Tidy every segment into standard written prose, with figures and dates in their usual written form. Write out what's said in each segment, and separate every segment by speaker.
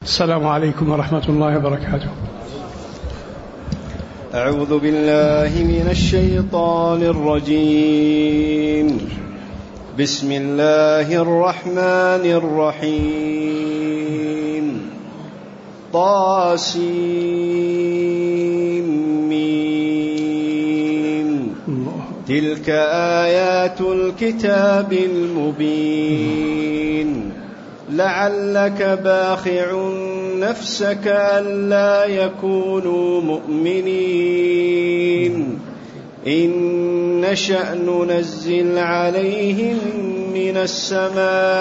Speaker 1: السلام عليكم ورحمة الله وبركاته.
Speaker 2: أعوذ بالله من الشيطان الرجيم. بسم الله الرحمن الرحيم. طاسيم. تلك آيات الكتاب المبين. لعلك باخع نفسك ألا يكونوا مؤمنين إن نشأ ننزل عليهم من السماء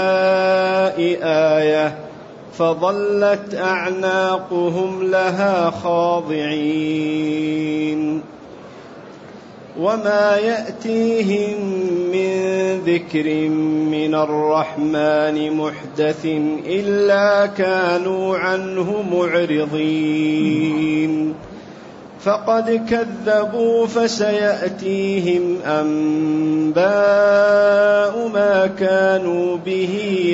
Speaker 2: آية فظلت أعناقهم لها خاضعين وما يأتيهم من ذكر من الرحمن محدث إلا كانوا عنه معرضين فقد كذبوا فسيأتيهم أنباء ما كانوا به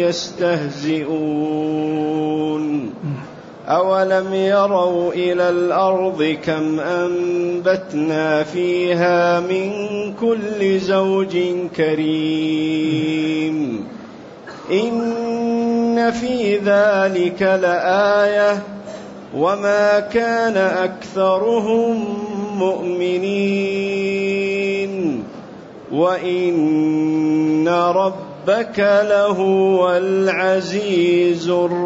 Speaker 2: يستهزئون أولم يروا إلى الأرض كم أنبتنا فيها من كل زوج كريم إن في ذلك لآية وما كان أكثرهم مؤمنين وإن ربك لهو العزيز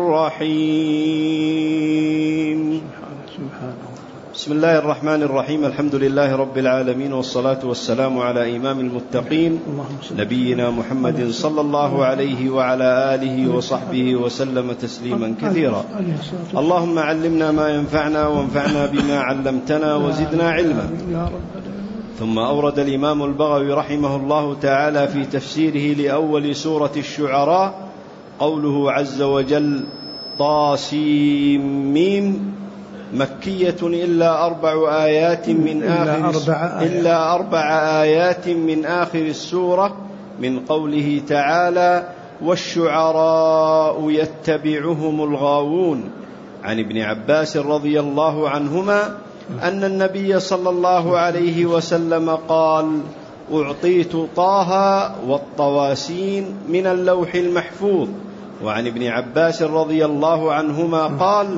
Speaker 2: الرحيم. بسم الله الرحمن الرحيم. الحمد لله رب العالمين، والصلاة والسلام على إمام المتقين نبينا محمد صلى الله عليه وعلى آله وصحبه وسلم تسليما كثيرا. اللهم علمنا ما ينفعنا وانفعنا بما علمتنا وزدنا علما. ثم أورد الإمام البغوي رحمه الله تعالى في تفسيره لأول سورة الشعراء قوله عز وجل طاسيم مكية إلا أربع آيات من آخر السورة من قوله تعالى والشعراء يتبعهم الغاوون. عن ابن عباس رضي الله عنهما أن النبي صلى الله عليه وسلم قال أعطيت طه والطواسين من اللوح المحفوظ. وعن ابن عباس رضي الله عنهما قال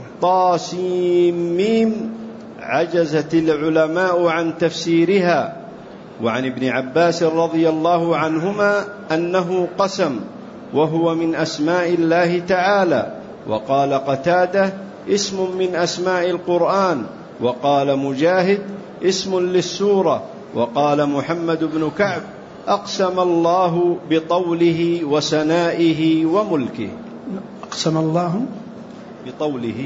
Speaker 2: طاسيم عجزت العلماء عن تفسيرها. وعن ابن عباس رضي الله عنهما أنه قسم وهو من أسماء الله تعالى. وقال قتادة اسم من أسماء القرآن. وقال مجاهد اسم للسورة. وقال محمد بن كعب أقسم الله بطوله وسنائه وملكه.
Speaker 1: أقسم الله
Speaker 2: بطوله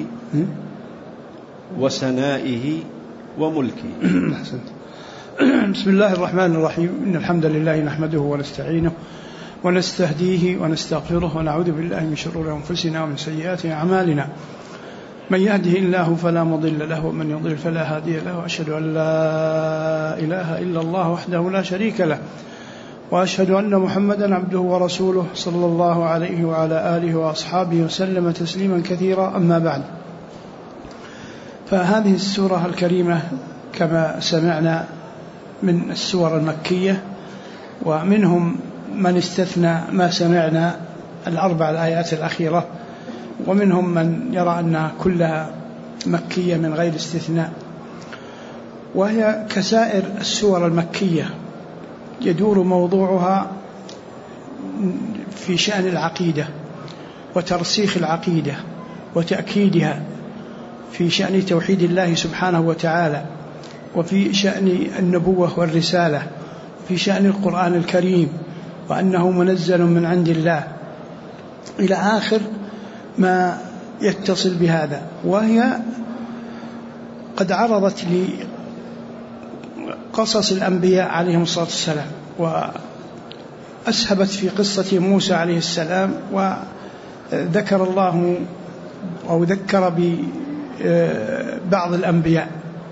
Speaker 2: وسنائه وملكه.
Speaker 1: بسم الله الرحمن الرحيم. إن الحمد لله نحمده ونستعينه ونستهديه ونستغفره ونعوذ بالله من شرور أنفسنا ومن سيئات أعمالنا. من يهده الله فلا مضل له ومن يضلل فلا هادي له. وأشهد أن لا إله إلا الله وحده لا شريك له وأشهد أن محمدا عبده ورسوله صلى الله عليه وعلى آله وأصحابه وسلم تسليما كثيرا. أما بعد، فهذه السورة الكريمة كما سمعنا من السور المكية، ومنهم من استثنى ما سمعنا الأربع الآيات الأخيرة، ومنهم من يرى أنها كلها مكية من غير استثناء. وهي كسائر السور المكية يدور موضوعها في شأن العقيدة وترسيخ العقيدة وتأكيدها، في شأن توحيد الله سبحانه وتعالى، وفي شأن النبوة والرسالة، في شأن القرآن الكريم وأنه منزل من عند الله، إلى آخر ما يتصل بهذا. وهي قد عرضت لقصص الأنبياء عليهم الصلاة والسلام، وأسهبت في قصة موسى عليه السلام، وذكر الله أو ذكر ببعض الأنبياء.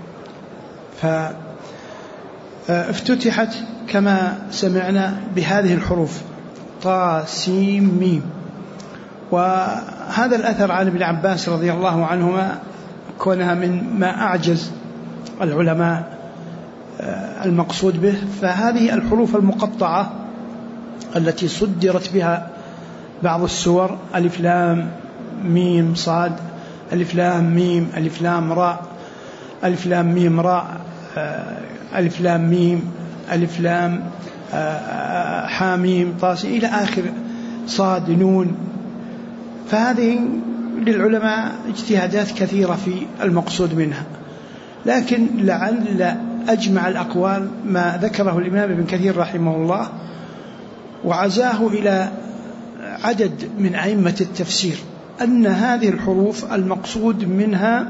Speaker 1: فافتتحت كما سمعنا بهذه الحروف طاسيم ميم، وهذا الأثر عن ابن عباس رضي الله عنهما كونها من ما أعجز العلماء المقصود به، فهذه الحروف المقطعة التي صدرت بها بعض السور: ألف لام ميم صاد، ألف لام ميم، ألف لام راء، ألف لام ميم راء، ألف لام ميم، ألف لام حاميم طاسي إلى آخر صاد نون. فهذه للعلماء اجتهادات كثيرة في المقصود منها، لكن لعل أجمع الأقوال ما ذكره الإمام ابن كثير رحمه الله، وعزاه إلى عدد من أئمة التفسير، أن هذه الحروف المقصود منها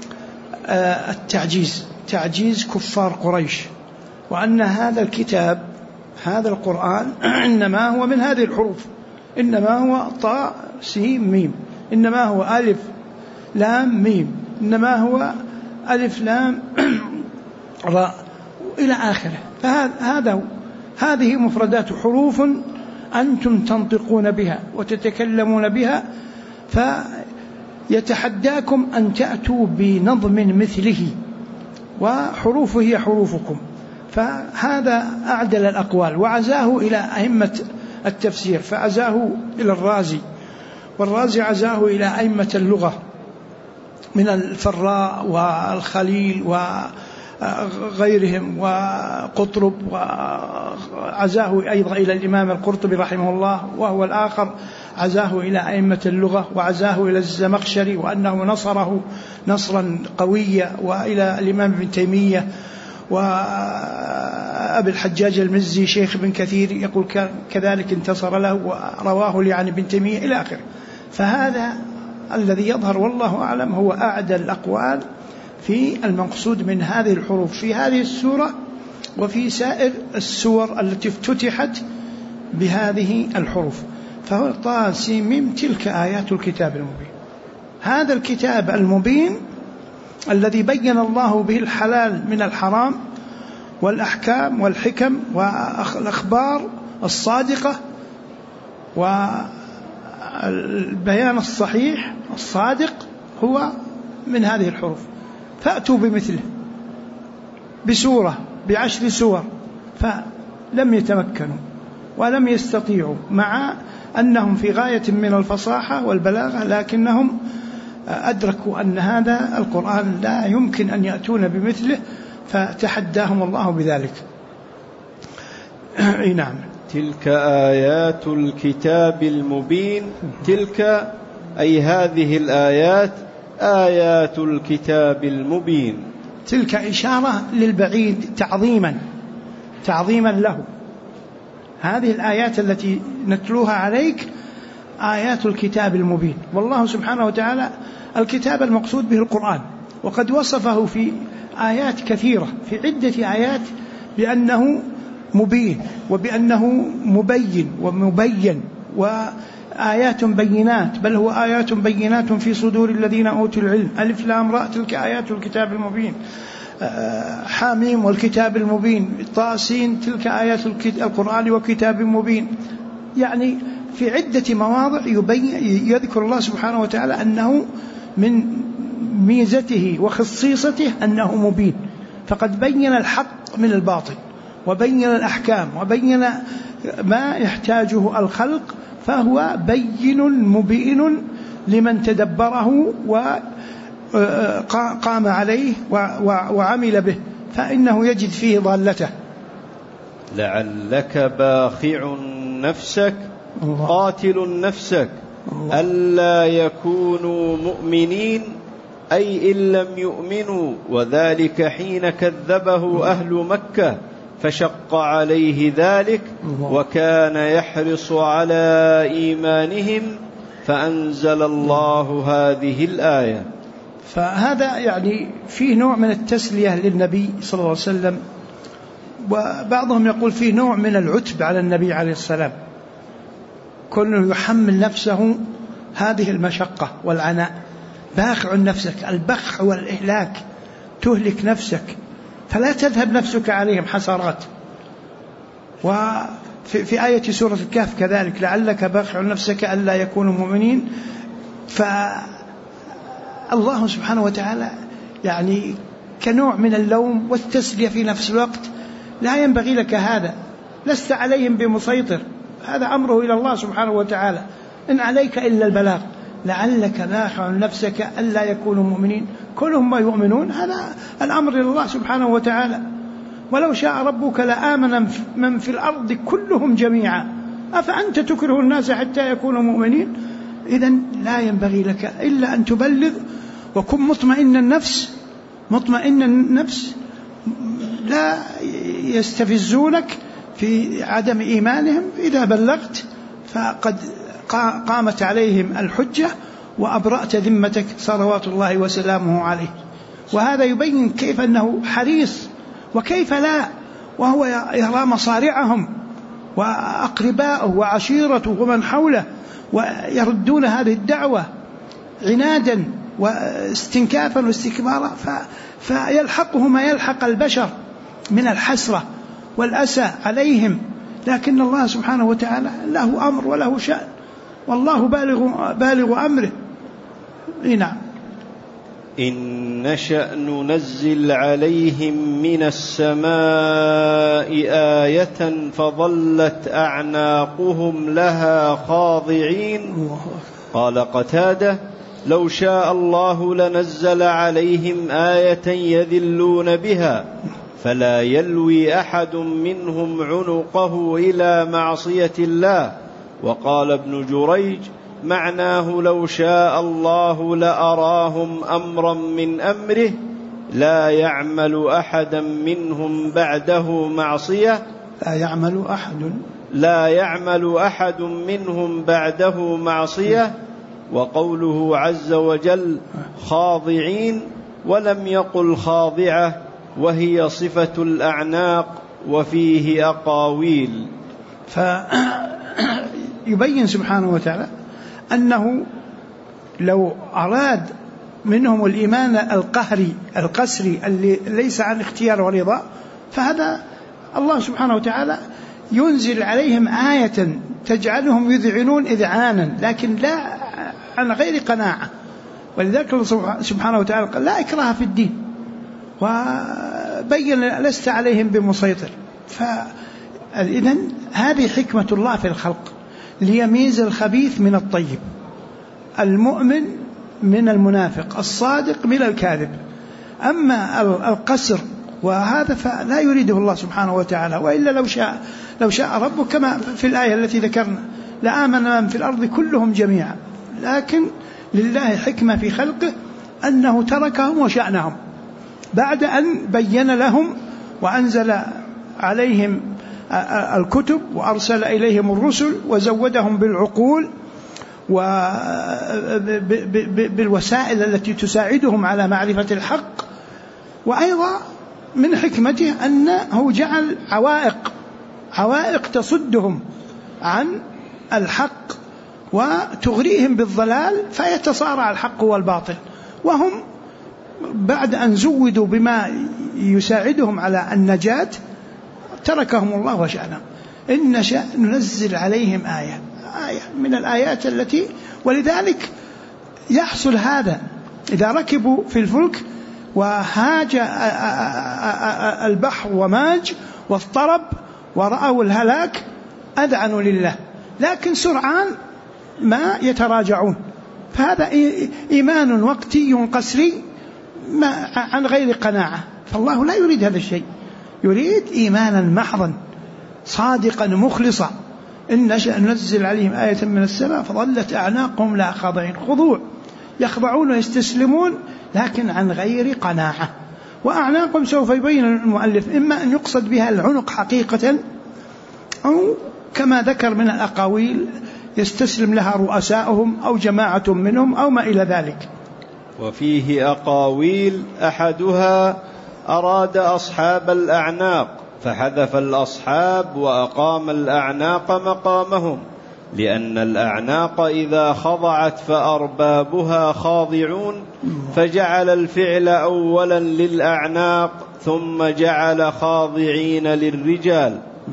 Speaker 1: تعجيز كفار قريش، وأن هذا الكتاب هذا القرآن إنما هو من هذه الحروف، إنما هو طاء سين ميم، إنما هو ألف لام ميم، إنما هو ألف لام راء إلى آخره. هذه مفردات حروف أنتم تنطقون بها وتتكلمون بها، فيتحداكم أن تأتوا بنظم مثله، وحروفه هي حروفكم. فهذا أعدل الأقوال، وعزاه إلى أئمة التفسير، فعزاه إلى الرازي، والرازي عزاه إلى أئمة اللغة من الفراء والخليل وغيرهم وقطرب، وعزاه أيضا إلى الإمام القرطبي رحمه الله، وهو الآخر عزاه إلى أئمة اللغة، وعزاه إلى الزمخشري وأنه نصره نصرا قويا، وإلى الإمام ابن تيمية وأبي الحجاج المزي شيخ ابن كثير يقول كذلك انتصر له ورواه لي عن ابن تيمية إلى آخره. فهذا الذي يظهر والله أعلم هو أعدل الأقوال في المقصود من هذه الحروف في هذه السورة وفي سائر السور التي افتتحت بهذه الحروف. فهو طه سين ميم تلك آيات الكتاب المبين. هذا الكتاب المبين الذي بين الله به الحلال من الحرام والأحكام والحكم والأخبار الصادقة والبيان الصحيح الصادق هو من هذه الحروف. فأتوا بمثله بسورة ب10 سور، فلم يتمكنوا ولم يستطيعوا، مع أنهم في غاية من الفصاحة والبلاغة، لكنهم أدركوا أن هذا القرآن لا يمكن أن يأتون بمثله، فتحداهم الله بذلك. نعم.
Speaker 2: تلك آيات الكتاب المبين. تلك أي هذه الآيات آيات الكتاب المبين.
Speaker 1: تلك إشارة للبعيد تعظيما له. هذه الآيات التي نتلوها عليك آيات الكتاب المبين. والله سبحانه وتعالى الكتاب المقصود به القرآن، وقد وصفه في آيات كثيرة، في عدة آيات، بأنه مبين وبأنه مبين ومبين وآيات بينات، بل هو آيات بينات في صدور الذين أوتوا العلم. ألف لام راء تلك آيات الكتاب المبين. حاميم والكتاب المبين. طاسين تلك آيات القرآن وكتاب مبين. يعني في عدة مواضع يذكر الله سبحانه وتعالى أنه من ميزته وخصيصته أنه مبين، فقد بين الحق من الباطل، وبين الأحكام، وبين ما يحتاجه الخلق، فهو بين مبين لمن تدبره وقام عليه وعمل به، فإنه يجد فيه ضالته.
Speaker 2: لعلك باخع نفسك قاتل نفسك ألا يكونوا مؤمنين، أي إن لم يؤمنوا، وذلك حين كذبه أهل مكة فشق عليه ذلك، وكان يحرص على إيمانهم فأنزل الله هذه الآية.
Speaker 1: فهذا يعني فيه نوع من التسلية للنبي صلى الله عليه وسلم، وبعضهم يقول فيه نوع من العتب على النبي عليه السلام، كونه يحمل نفسه هذه المشقة والعناء. باخع نفسك، البخع والإهلاك، تهلك نفسك، فلا تذهب نفسك عليهم حسرات. في آية سورة الكهف كذلك لعلك باخع نفسك ألا يكونوا مؤمنين. فالله سبحانه وتعالى يعني كنوع من اللوم والتسلية في نفس الوقت، لا ينبغي لك هذا، لست عليهم بمسيطر، هذا أمره إلى الله سبحانه وتعالى، إن عليك إلا البلاغ، لعلك باخع نفسك ألا يكونوا مؤمنين، كلهم ما يؤمنون، هذا الأمر إلى الله سبحانه وتعالى. ولو شاء ربك لآمن من في الأرض كلهم جميعا أفأنت تكره الناس حتى يكونوا مؤمنين. إذن لا ينبغي لك إلا أن تبلغ وكن مطمئن النفس، لا يستفزونك في عدم إيمانهم، إذا بلغت فقد قامت عليهم الحجة وأبرأت ذمتك صلوات الله وسلامه عليه. وهذا يبين كيف أنه حريص وكيف لا، وهو يرى مصارعهم وأقرباءه وعشيرته ومن حوله ويردون هذه الدعوة عنادا واستنكافا واستكبارا، فيلحقه ما يلحق البشر من الحسرة والأسى عليهم، لكن الله سبحانه وتعالى له أمر وله شأن، والله بالغ أمره. نعم.
Speaker 2: إن نشأ ننزل عليهم من السماء آية فظلت أعناقهم لها خاضعين. قال قتادة: لو شاء الله لنزل عليهم آية يذلون بها فلا يلوي أحد منهم عنقه إلى معصية الله. وقال ابن جريج: معناه لو شاء الله لأراهم أمرا من أمره لا يعمل أحدا منهم بعده معصية، لا يعمل أحد منهم بعده معصية. وقوله عز وجل خاضعين ولم يقل خاضعة، وهي صفة الأعناق وفيه أقاويل.
Speaker 1: فيبين سبحانه وتعالى أنه لو أراد منهم الإيمان القسري اللي ليس عن اختيار ورضا، فهذا الله سبحانه وتعالى ينزل عليهم آية تجعلهم يذعنون إذعانا، لكن لا عن غير قناعة. ولذلك الله سبحانه وتعالى قال: لا إكراه في الدين، وبين لست عليهم بمسيطر. فإذن هذه حكمة الله في الخلق، ليميز الخبيث من الطيب، المؤمن من المنافق، الصادق من الكاذب. أما القسر وهذا فلا يريده الله سبحانه وتعالى، وإلا لو شاء ربك كما في الآية التي ذكرنا لآمن من في الأرض كلهم جميعا، لكن لله حكمة في خلقه أنه تركهم وشأنهم بعد أن بين لهم وأنزل عليهم الكتب وأرسل إليهم الرسل وزودهم بالعقول وبالوسائل التي تساعدهم على معرفة الحق. وأيضا من حكمته أنه جعل عوائق تصدهم عن الحق وتغريهم بالضلال، فيتصارع الحق والباطل، وهم بعد أن زودوا بما يساعدهم على النجاة تركهم الله وشأنهم. إن نشأ ننزل عليهم آية من الآيات التي، ولذلك يحصل هذا إذا ركبوا في الفلك وهاج البحر وماج واضطرب ورأوا الهلاك أذعنوا لله، لكن سرعان ما يتراجعون. فهذا إيمان وقتي قسري عن غير قناعة، فالله لا يريد هذا الشيء، يريد إيمانا محضا صادقا مخلصا. إن نشأ ننزل عليهم آية من السماء فظلت أعناقهم لا خاضعين، خضوع، يخضعون ويستسلمون لكن عن غير قناعة. وأعناقهم سوف يبين المؤلف إما أن يقصد بها العنق حقيقة، أو كما ذكر من الأقاويل يستسلم لها رؤساؤهم أو جماعة منهم أو ما إلى ذلك.
Speaker 2: وفيه أقاويل: أحدها أراد أصحاب الأعناق فحذف الأصحاب وأقام الأعناق مقامهم، لأن الأعناق إذا خضعت فأربابها خاضعون، فجعل الفعل أولا للأعناق ثم جعل خاضعين للرجال.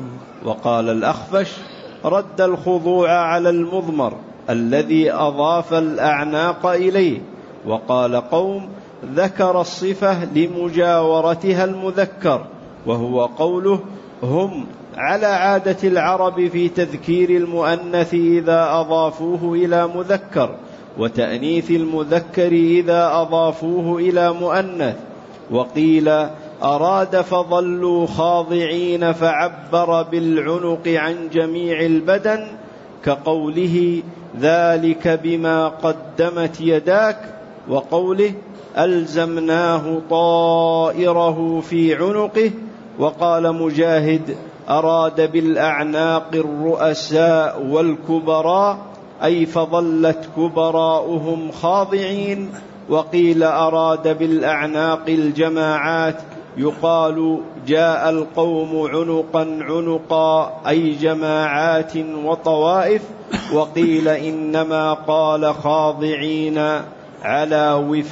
Speaker 2: وقال الأخفش: رد الخضوع على المضمر الذي أضاف الأعناق إليه. وقال قوم: ذكر الصفة لمجاورتها المذكر، وهو قوله: هم على عادة العرب في تذكير المؤنث إذا أضافوه إلى مذكر، وتأنيث المذكر إذا أضافوه إلى مؤنث. وقيل: أراد فظلوا خاضعين، فعبر بالعنق عن جميع البدن، كقوله: ذلك بما قدمت يداك، وقوله: ألزمناه طائره في عنقه. وقال مجاهد: أراد بالأعناق الرؤساء والكبراء، أي فظلت كبراؤهم خاضعين. وقيل أراد بالأعناق الجماعات، يقال: جاء القوم عنقا عنقا، أي جماعات وطوائف. وقيل إنما قال خاضعين على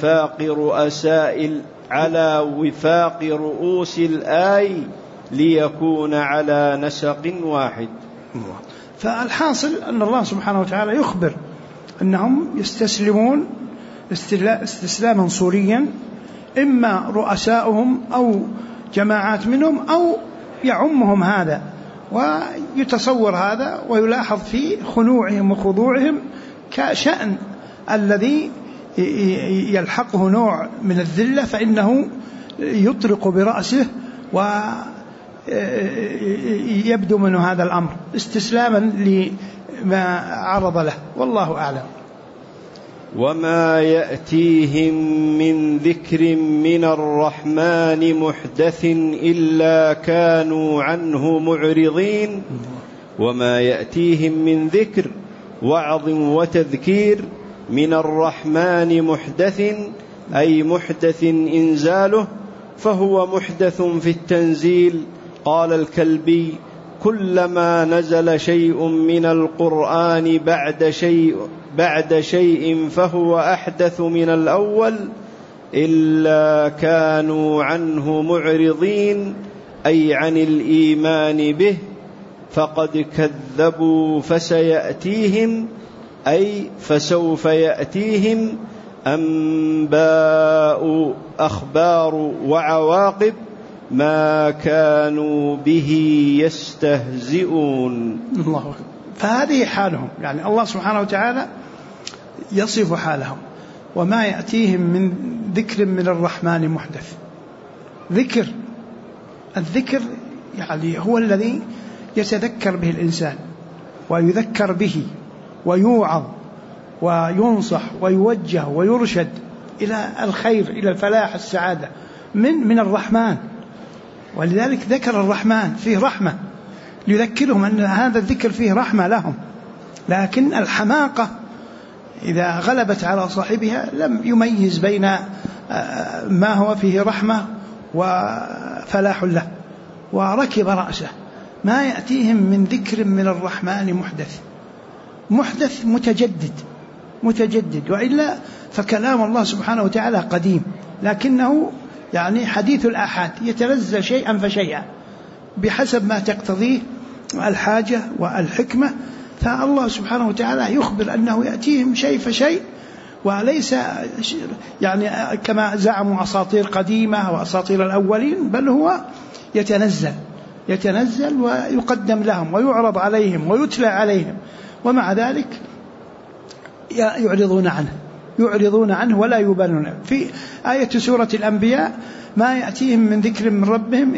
Speaker 2: وفاق رؤوس الآي ليكون على نسق واحد.
Speaker 1: فالحاصل أن الله سبحانه وتعالى يخبر أنهم يستسلمون استسلاما صوريا، إما رؤساؤهم أو جماعات منهم أو يعمهم هذا، ويتصور هذا ويلاحظ في خنوعهم وخضوعهم كشأن الذي يلحقه نوع من الذلة، فإنه يطرق برأسه ويبدو منه هذا الأمر استسلاما لما عرض له، والله أعلم.
Speaker 2: وما يأتيهم من ذكر من الرحمن محدث إلا كانوا عنه معرضين. وما يأتيهم من ذكر وعظ وتذكير من الرحمن محدث، أي محدث إنزاله، فهو محدث في التنزيل. قال الكلبي: كلما نزل شيء من القرآن بعد شيء فهو أحدث من الأول، إلا كانوا عنه معرضين، أي عن الإيمان به، فقد كذبوا فسيأتيهم، أي فسوف يأتيهم أخبار وعواقب ما كانوا به يستهزئون.
Speaker 1: الله أكبر. فهذه حالهم، يعني الله سبحانه وتعالى يصف حالهم: وما يأتيهم من ذكر من الرحمن محدث. الذكر يعني هو الذي يتذكر به الإنسان ويذكر به ويوعظ وينصح ويوجه ويرشد إلى الخير، إلى الفلاح، السعادة من الرحمن. ولذلك ذكر الرحمن فيه رحمة، ليذكرهم أن هذا الذكر فيه رحمة لهم. لكن الحماقة إذا غلبت على صاحبها لم يميز بين ما هو فيه رحمة وفلاح له، وركب رأسه. ما يأتيهم من ذكر من الرحمن محدث متجدد، وإلا فكلام الله سبحانه وتعالى قديم، لكنه يعني حديث الآحاد، يتنزل شيئا فشيئا بحسب ما تقتضيه الحاجة والحكمة. فالله سبحانه وتعالى يخبر أنه يأتيهم شيء فشيء، وليس يعني كما زعموا أساطير قديمة وأساطير الأولين، بل هو يتنزل ويقدم لهم ويعرض عليهم ويتلى عليهم، ومع ذلك يعرضون عنه ولا يبالون. في آية سورة الأنبياء: ما يأتيهم من ذكر من ربهم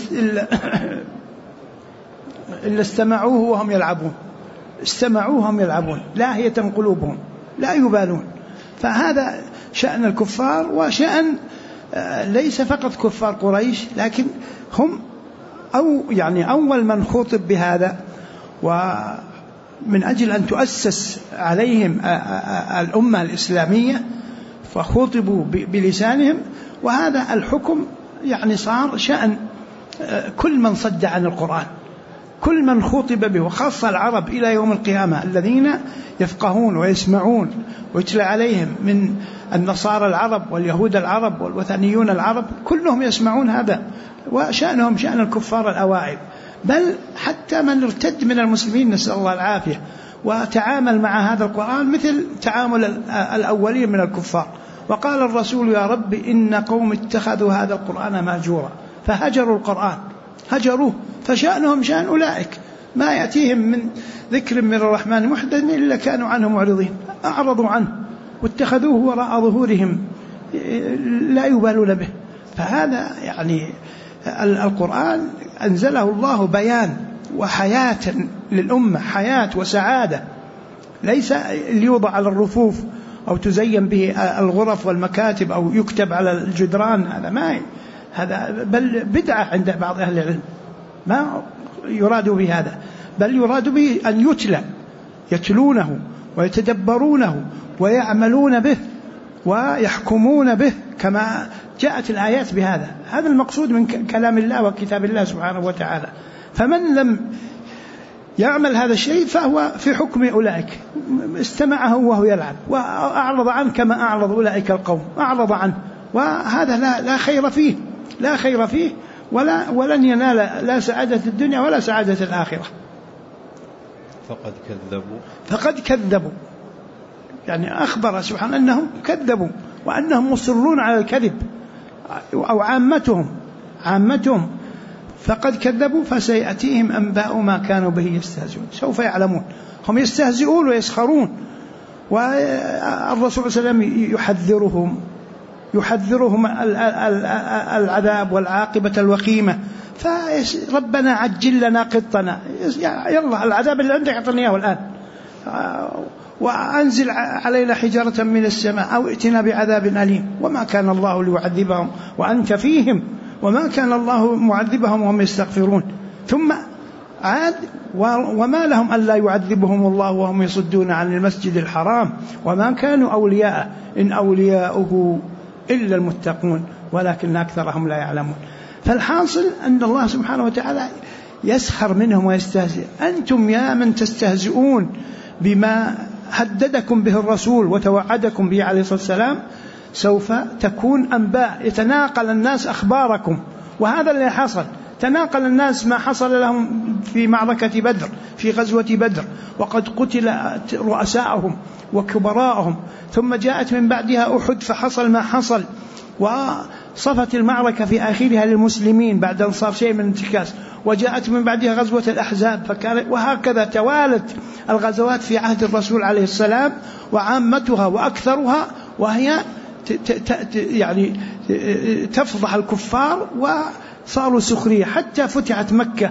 Speaker 1: إلا استمعوه وهم يلعبون لاهية قلوبهم لا يبالون. فهذا شأن الكفار، وشأن ليس فقط كفار قريش، لكن هم أول من خاطب بهذا، ومن أجل أن تؤسس عليهم الأمة الإسلامية فخاطبوا بلسانهم. وهذا الحكم يعني صار شأن كل من صد عن القرآن، كل من خاطب به، وخاصة العرب إلى يوم القيامة الذين يفقهون ويسمعون ويتلى عليهم من النصارى العرب واليهود العرب والوثنيون العرب، كلهم يسمعون هذا، وشأنهم شأن الكفار الأوائل. بل حتى من ارتد من المسلمين نسأل الله العافية وتعامل مع هذا القرآن مثل تعامل الأولين من الكفار. وقال الرسول يا رب إن قوم اتخذوا هذا القرآن مهجورا، فهجروا القرآن، هجروه، فشأنهم شأن أولئك، ما يأتيهم من ذكر من الرحمن محدث إلا كانوا عنه معرضين، أعرضوا عنه واتخذوه وراء ظهورهم لا يبالون به. فهذا يعني القرآن أنزله الله بيان وحياة للأمة، حياة وسعادة، ليس ليوضع على الرفوف أو تزين به الغرف والمكاتب أو يكتب على الجدران، هذا بل بدعة عند بعض أهل العلم، ما يراد به هذا، بل يراد به أن يتلى، يتلونه ويتدبرونه ويعملون به ويحكمون به كما جاءت الآيات بهذا. هذا المقصود من كلام الله وكتاب الله سبحانه وتعالى. فمن لم يعمل هذا الشيء فهو في حكم أولئك، استمعه وهو يلعب وأعرض عنه كما أعرض أولئك القوم، أعرض عنه، وهذا لا خير فيه، لا خير فيه ولن ينال لا سعادة الدنيا ولا سعادة الآخرة. فقد كذبوا يعني أخبر سبحانه أنهم كذبوا وأنهم مصرون على الكذب، أو عامتهم فقد كذبوا فسيأتيهم أنباء ما كانوا به يستهزئون. سوف يعلمون، هم يستهزئون ويسخرون، والرسول صلى الله عليه وسلم يحذرهم العذاب والعاقبة الوخيمة. فربنا عجل لنا قطنا، يلا العذاب اللي عندك أعطني إياه الآن، وأنزل علينا حجارة من السماء أو ائتنا بعذاب أليم. وما كان الله ليعذبهم وأنت فيهم وما كان الله معذبهم وهم يستغفرون. ثم عاد وما لهم ألا يعذبهم الله وهم يصدون عن المسجد الحرام وما كانوا أولياء إن أولياؤه إلا المتقون ولكن أكثرهم لا يعلمون. فالحاصل أن الله سبحانه وتعالى يسخر منهم ويستهزئ. أنتم يا من تستهزئون بما هددكم به الرسول وتوعدكم به عليه الصلاة والسلام، سوف تكون أنباء يتناقل الناس أخباركم. وهذا اللي حصل، تناقل الناس ما حصل لهم في معركة بدر، في غزوة بدر، وقد قتل رؤساءهم وكبراءهم، ثم جاءت من بعدها أحد فحصل ما حصل، وصفت المعركة في آخرها للمسلمين بعد أن صار شيء من انتكاس، وجاءت من بعدها غزوة الأحزاب، وهكذا توالت الغزوات في عهد الرسول عليه السلام وعامتها وأكثرها، وهي يعني تفضح الكفار وصاروا سخرية حتى فتحت مكة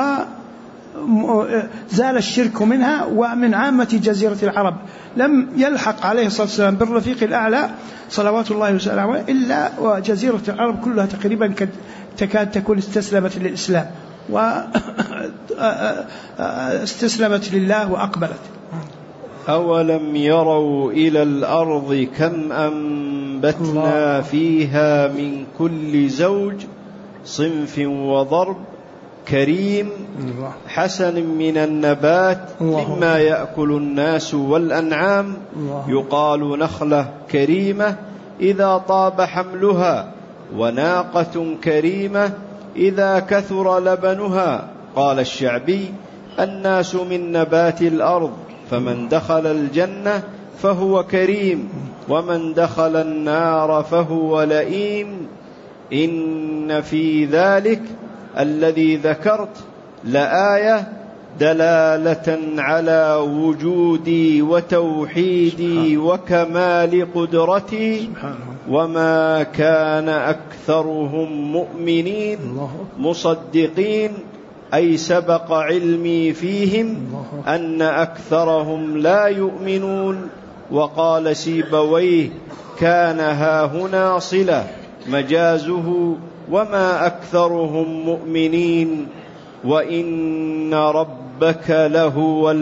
Speaker 1: وزال الشرك منها ومن عامة جزيرة العرب. لم يلحق عليه الصلاة والسلام بالرفيق الأعلى صلوات الله وسلامه إلا وجزيرة العرب كلها تقريبا تكاد تكون استسلمت للإسلام واستسلمت لله وأقبلت.
Speaker 2: أولم يروا إلى الأرض كم أنبتنا فيها من كل زوج صنف وضرب كريم حسن من النبات مما يأكل الناس والأنعام يقال نخلة كريمة إذا طاب حملها وناقة كريمة إذا كثر لبنها. قال الشعبي الناس من نبات الأرض فمن دخل الجنة فهو كريم ومن دخل النار فهو لئيم. إن في ذلك الذي ذكرت لآية دلالة على وجودي وتوحيدي وكمال قدرتي وما كان أكثرهم مؤمنين مصدقين، أي سبق علمي فيهم أن أكثرهم لا يؤمنون. وقال سيبويه كان هاهنا صلة مجازه وما أكثرهم مؤمنين وإن ربك لهو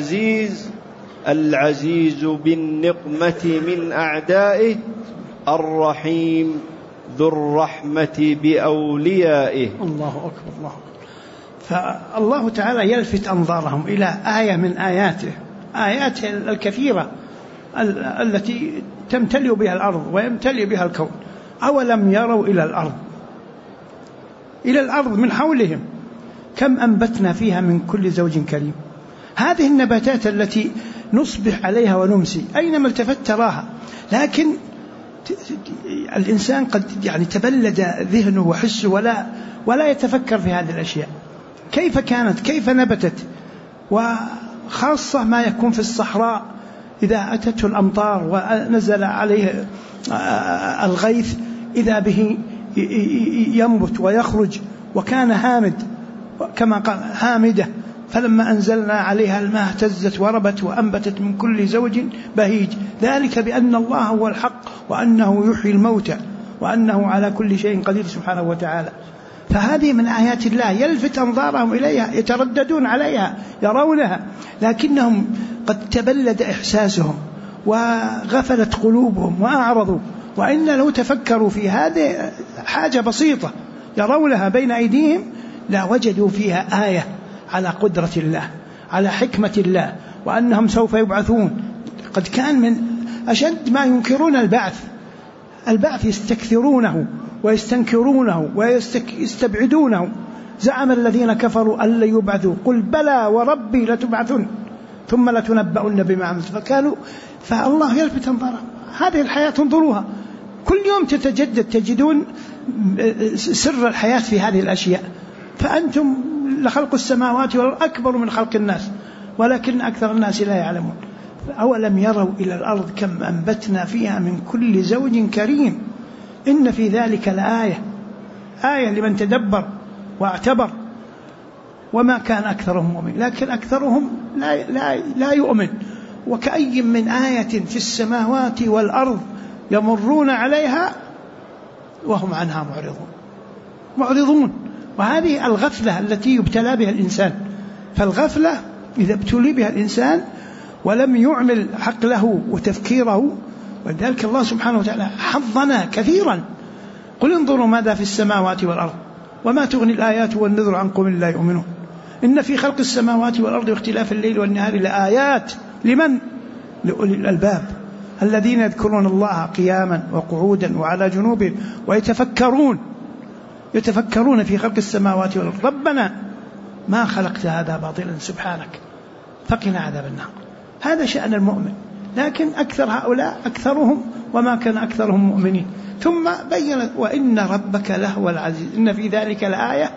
Speaker 2: العزيز بالنقمة من أعدائه الرحيم ذو الرحمة بأوليائه.
Speaker 1: الله أكبر الله أكبر. فالله تعالى يلفت أنظارهم إلى آية من آياته الكثيرة التي تمتلئ بها الأرض ويمتلئ بها الكون. أولم يروا إلى الأرض من حولهم كم أنبتنا فيها من كل زوج كريم. هذه النباتات التي نصبح عليها ونمسي أينما التفت تراها، لكن الإنسان قد يعني تبلد ذهنه وحسه ولا يتفكر في هذه الأشياء، كيف كانت، كيف نبتت. وخاصة ما يكون في الصحراء إذا أتته الأمطار ونزل عليه الغيث إذا به ينبت ويخرج، وكان هامد كما قال هامدة، فلما أنزلنا عليها الماء اهتزت وربت وأنبتت من كل زوج بهيج، ذلك بأن الله هو الحق وأنه يحيي الموتى وأنه على كل شيء قدير سبحانه وتعالى. فهذه من آيات الله يلفت أنظارهم إليها، يترددون عليها يرونها، لكنهم قد تبلد إحساسهم وغفلت قلوبهم وأعرضوا. وإن لو تفكروا في هذه حاجة بسيطة يرونها بين أيديهم لا وجدوا فيها آية على قدرة الله، على حكمة الله، وأنهم سوف يبعثون. قد كان من أشد ما ينكرون البعث يستكثرونه ويستنكرونه ويستبعدونه. زعم الذين كفروا أن لن يبعثوا قل بلى وربي لتبعثن ثم لتنبؤن بما عملتم. فالله يلفت انظارهم، هذه الحياة انظروها كل يوم تتجدد، تجدون سر الحياة في هذه الأشياء. فأنتم لخلق السماوات والأرض أكبر من خلق الناس ولكن أكثر الناس لا يعلمون. أولم يروا إلى الأرض كم أنبتنا فيها من كل زوج كريم إن في ذلك لآية، آية لمن تدبر واعتبر. وما كان أكثرهم مؤمن، لكن أكثرهم لا يؤمن. وكأي من آية في السماوات والأرض يمرون عليها وهم عنها معرضون. وهذه الغفلة التي يبتلى بها الإنسان. فالغفلة إذا ابتلي بها الإنسان ولم يعمل عقله وتفكيره، ولذلك الله سبحانه وتعالى حظنا كثيرا قل انظروا ماذا في السماوات والأرض وما تغني الآيات والنذر عن قوم لا يؤمنون إن في خلق السماوات والأرض واختلاف الليل والنهار لآيات لمن؟ لأولي الألباب الذين يذكرون الله قياما وقعودا وعلى جنوبهم ويتفكرون في خلق السماوات والأرض ربنا ما خلقت هذا باطلا سبحانك فقنا عذاب النار. هذا شأن المؤمن. لكن أكثر هؤلاء أكثرهم وما كان أكثرهم مؤمنين. ثم بين وإن ربك لهو العزيز إن في ذلك لآية.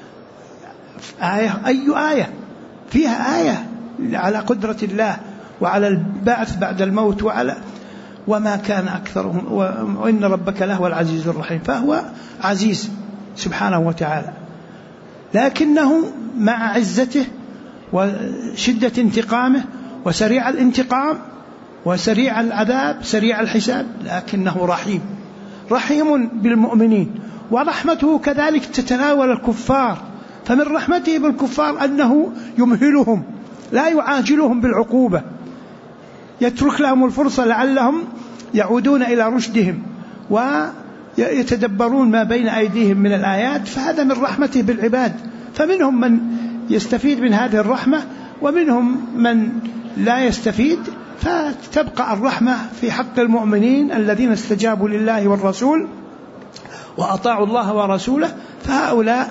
Speaker 1: أي آية؟ فيها آية على قدرة الله وعلى البعث بعد الموت وما كان أكثرهم وإن ربك لهو العزيز الرحيم. فهو عزيز سبحانه وتعالى، لكنه مع عزته وشدة انتقامه وسريع الانتقام وسريع العذاب سريع الحساب، لكنه رحيم بالمؤمنين. ورحمته كذلك تتناول الكفار. فمن رحمته بالكفار أنه يمهلهم لا يعاجلهم بالعقوبة، يترك لهم الفرصة لعلهم يعودون إلى رشدهم ويتدبرون ما بين أيديهم من الآيات. فهذا من رحمته بالعباد. فمنهم من يستفيد من هذه الرحمة ومنهم من لا يستفيد. فتبقى الرحمة في حق المؤمنين الذين استجابوا لله والرسول وأطاعوا الله ورسوله. فهؤلاء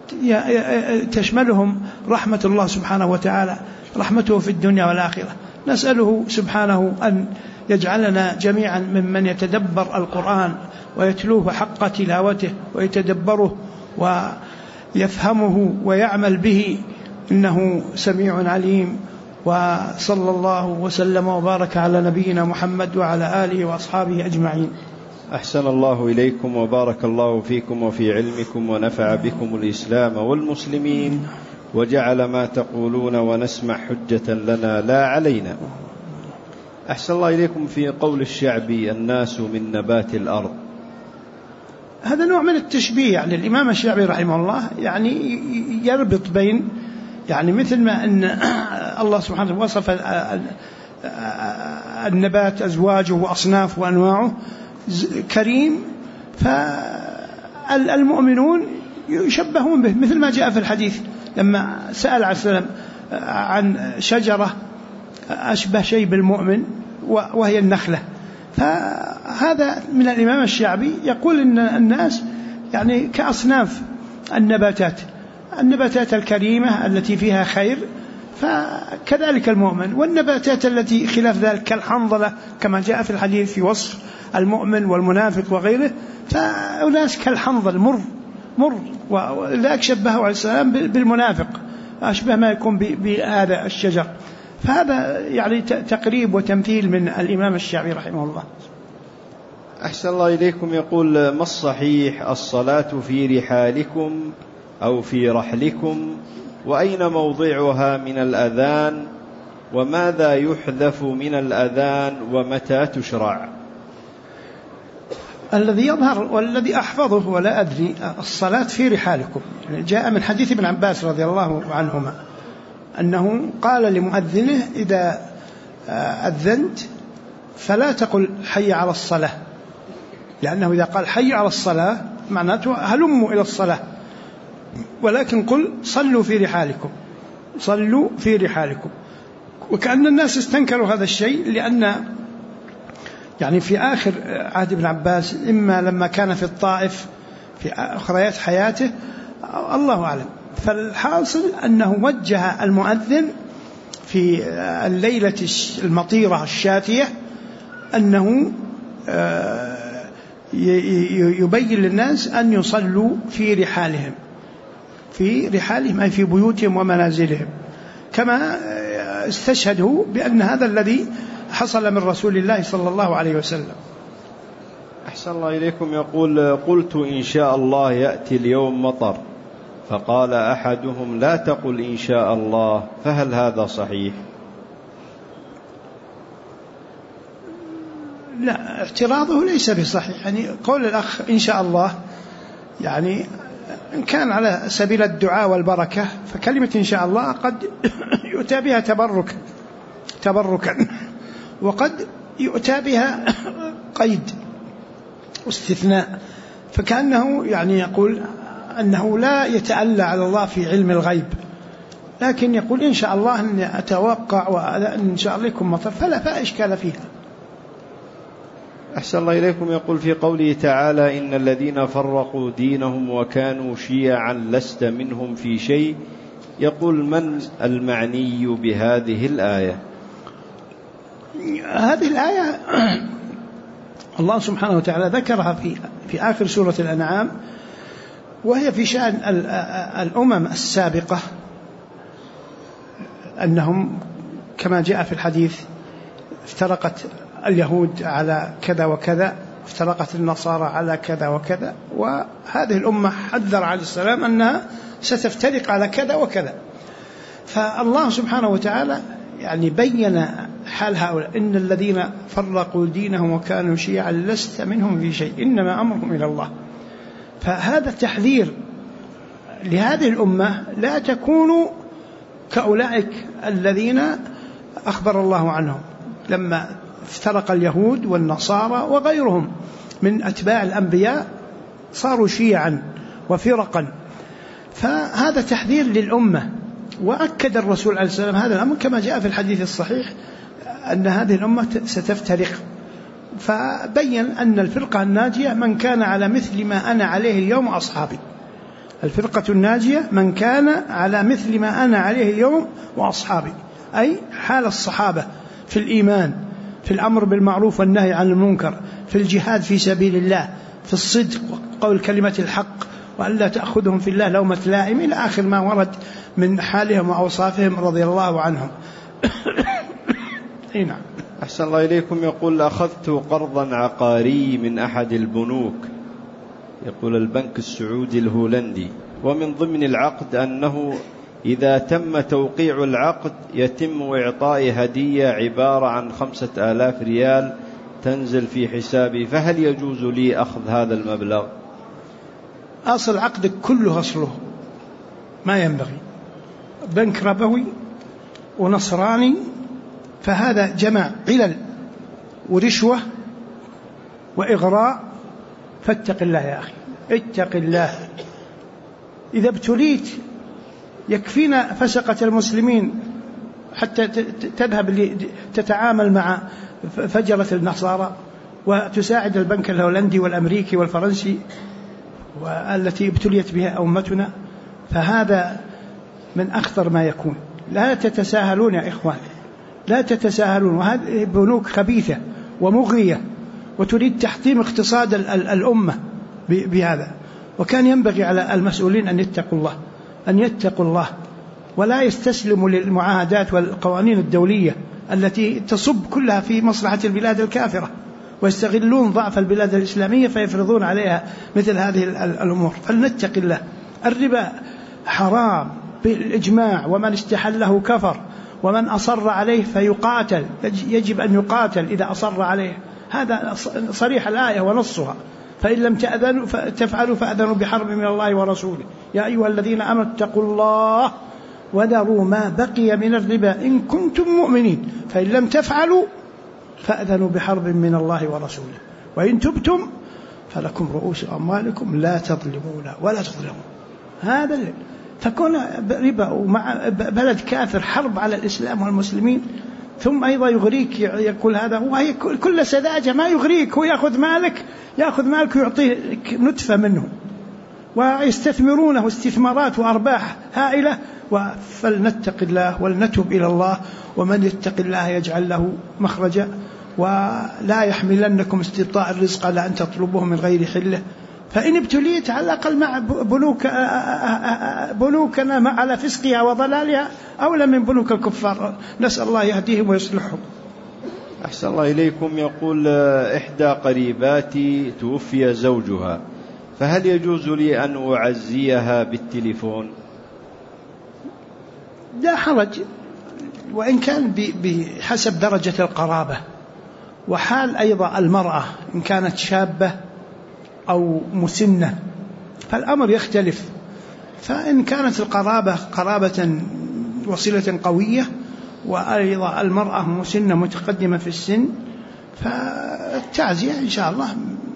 Speaker 1: تشملهم رحمة الله سبحانه وتعالى، رحمته في الدنيا والآخرة. نسأله سبحانه أن يجعلنا جميعا ممن يتدبر القرآن ويتلوه حق تلاوته ويتدبره ويفهمه ويعمل به إنه سميع عليم. وصلى الله وسلم وبارك على نبينا محمد وعلى آله وأصحابه أجمعين.
Speaker 2: أحسن الله إليكم وبارك الله فيكم وفي علمكم ونفع بكم الإسلام والمسلمين وجعل ما تقولون ونسمع حجة لنا لا علينا. أحسن الله إليكم في قول الشعبي الناس من نبات الأرض.
Speaker 1: هذا نوع من التشبيه. يعني الإمام الشعبي رحمه الله يعني يربط بين يعني مثل ما أن الله سبحانه وصف النبات أزواجه وأصنافه وأنواعه كريم، فالمؤمنون يشبهون به مثل ما جاء في الحديث لما سأل عليه السلام عن شجرة أشبه شيء بالمؤمن وهي النخلة. فهذا من الإمام الشعبي يقول إن الناس يعني كأصناف النباتات، النباتات الكريمة التي فيها خير، فكذلك المؤمن. والنباتات التي خلاف ذلك كالحنظلة كما جاء في الحديث في وصف المؤمن والمنافق وغيره، فأناس كالحنظل مر، وذاك شبهه عليه السلام بالمنافق، أشبه ما يكون بهذا الشجر. فهذا يعني تقريب وتمثيل من الإمام الشافعي رحمه الله.
Speaker 2: أحسن الله إليكم. يقول: ما الصحيح، الصلاة في رحالكم أو في رحلكم؟ وأين موضعها من الأذان؟ وماذا يحذف من الأذان؟ ومتى تشرع؟
Speaker 1: الذي يظهر والذي أحفظه ولا أدري الصلاة في رحالكم، يعني جاء من حديث ابن عباس رضي الله عنهما أنه قال لمؤذنه: إذا أذنت فلا تقل حي على الصلاة، لأنه إذا قال حي على الصلاة معناته هلموا إلى الصلاة، ولكن قل صلوا في رحالكم، صلوا في رحالكم. وكأن الناس استنكروا هذا الشيء، لأن يعني في آخر عهد ابن عباس، إما لما كان في الطائف في أخريات حياته، الله أعلم. فالحاصل أنه وجه المؤذن في الليلة المطيرة الشاتية أنه يبين للناس أن يصلوا في رحالهم، أي في بيوتهم ومنازلهم، كما استشهدوا بأن هذا الذي حصل من رسول الله صلى الله عليه وسلم.
Speaker 2: أحسن الله إليكم. يقول: قلت إن شاء الله يأتي اليوم مطر، فقال أحدهم: لا تقل إن شاء الله، فهل هذا صحيح؟
Speaker 1: لا، اعتراضه ليس بصحيح. يعني قول الأخ إن شاء الله يعني إن كان على سبيل الدعاء والبركة، فكلمة إن شاء الله قد يؤتى بها تبركا، وقد يؤتى بها قيد واستثناء، فكأنه يعني يقول أنه لا يتألى على الله في علم الغيب، لكن يقول إن شاء الله أن أتوقع وإن شاء الله يكون مطر، فلا إشكال فيها.
Speaker 2: أحسن الله إليكم. يقول: في قوله تعالى: إن الذين فرقوا دينهم وكانوا شيعا لست منهم في شيء، يقول: من المعني بهذه الآية؟
Speaker 1: هذه الآية الله سبحانه وتعالى ذكرها في آخر سورة الأنعام، وهي في شأن الأمم السابقة، أنهم كما جاء في الحديث افترقت اليهود على كذا وكذا، افترقت النصارى على كذا وكذا، وهذه الأمة حذر عليه السلام أنها ستفترق على كذا وكذا. فالله سبحانه وتعالى يعني بين حال هؤلاء: إن الذين فرقوا دينهم وكانوا شيعا لست منهم في شيء إنما أمرهم إلى الله. فهذا تحذير لهذه الأمة، لا تكونوا كأولئك الذين أخبر الله عنهم لما افترق اليهود والنصارى وغيرهم من أتباع الأنبياء، صاروا شيعا وفرقا. فهذا تحذير للأمة، وأكد الرسول عليه السلام هذا الأمر كما جاء في الحديث الصحيح أن هذه الأمة ستفترق، فبين أن الفرقة الناجية من كان على مثل ما أنا عليه اليوم وأصحابي. الفرقة الناجية من كان على مثل ما أنا عليه اليوم وأصحابي، أي حال الصحابة في الإيمان، في الأمر بالمعروف والنهي عن المنكر، في الجهاد في سبيل الله، في الصدق وقول كلمة الحق، وأن لا تأخذهم في الله لومة لائم، إلى آخر ما ورد من حالهم وأوصافهم رضي الله عنهم. نعم.
Speaker 2: أحسن الله إليكم. يقول: أخذت قرضا عقاري من أحد البنوك، يقول البنك السعودي الهولندي، ومن ضمن العقد أنه إذا تم توقيع العقد يتم إعطاء هدية عبارة عن 5000 ريال تنزل في حسابي، فهل يجوز لي أخذ هذا المبلغ؟
Speaker 1: أصل عقدك كله أصله ما ينبغي، بنك ربوي ونصراني، فهذا جمع علل ورشوة وإغراء، فاتق الله يا أخي، اتق الله. إذا ابتليت يكفينا فسقة المسلمين حتى تذهب تتعامل مع فجرة النصارى وتساعد البنك الهولندي والأمريكي والفرنسي والتي ابتليت بها أمتنا. فهذا من أخطر ما يكون. لا تتساهلون يا إخوان، لا تتساهلون، وهذه بنوك خبيثة ومغرية وتريد تحطيم اقتصاد الأمة بهذا. وكان ينبغي على المسؤولين أن يتقوا الله ولا يستسلموا للمعاهدات والقوانين الدولية التي تصب كلها في مصلحة البلاد الكافرة، ويستغلون ضعف البلاد الإسلامية فيفرضون عليها مثل هذه الأمور. فلنتق الله. الربا حرام بالإجماع، ومن استحله كفر، ومن أصر عليه فيقاتل، يجب أن يقاتل إذا أصر عليه. هذا صريح الآية ونصها. فإن لم تفعلوا فأذنوا بحرب من الله ورسوله يا أيها الذين آمنوا اتقوا الله وذروا ما بقي من الربا إن كنتم مؤمنين فإن لم تفعلوا فأذنوا بحرب من الله ورسوله وإن تبتم فلكم رؤوس أموالكم لا تظلمون ولا تظلمون. هذا فكون ربا ومع بلد كافر حرب على الإسلام والمسلمين، ثم أيضا يغريك يقول هذا وهي كل سذاجة ما يغريك، هو يأخذ مالك ويعطيك نتفة منه، ويستثمرونه استثمارات وأرباح هائلة. فلنتق الله ولنتوب إلى الله، ومن يتق الله يجعل له مخرجا، ولا يحملنكم استبطاء الرزق على أن تطلبوه من غير حله. فإن ابتليت على الأقل مع بنوكنا على فسقها وضلالها أولى من بنوك الكفار. نسأل الله يهديهم ويصلحهم.
Speaker 2: أحسن الله إليكم. يقول إحدى قريباتي توفي زوجها، فهل يجوز لي أن أعزيها بالتليفون؟
Speaker 1: لا حرج، وإن كان بحسب درجة القرابة وحال أيضا المرأة إن كانت شابة أو مسنة فالأمر يختلف. فإن كانت القرابة قرابة وصلة قوية وأيضا المرأة مسنة متقدمة في السن فالتعزية إن شاء الله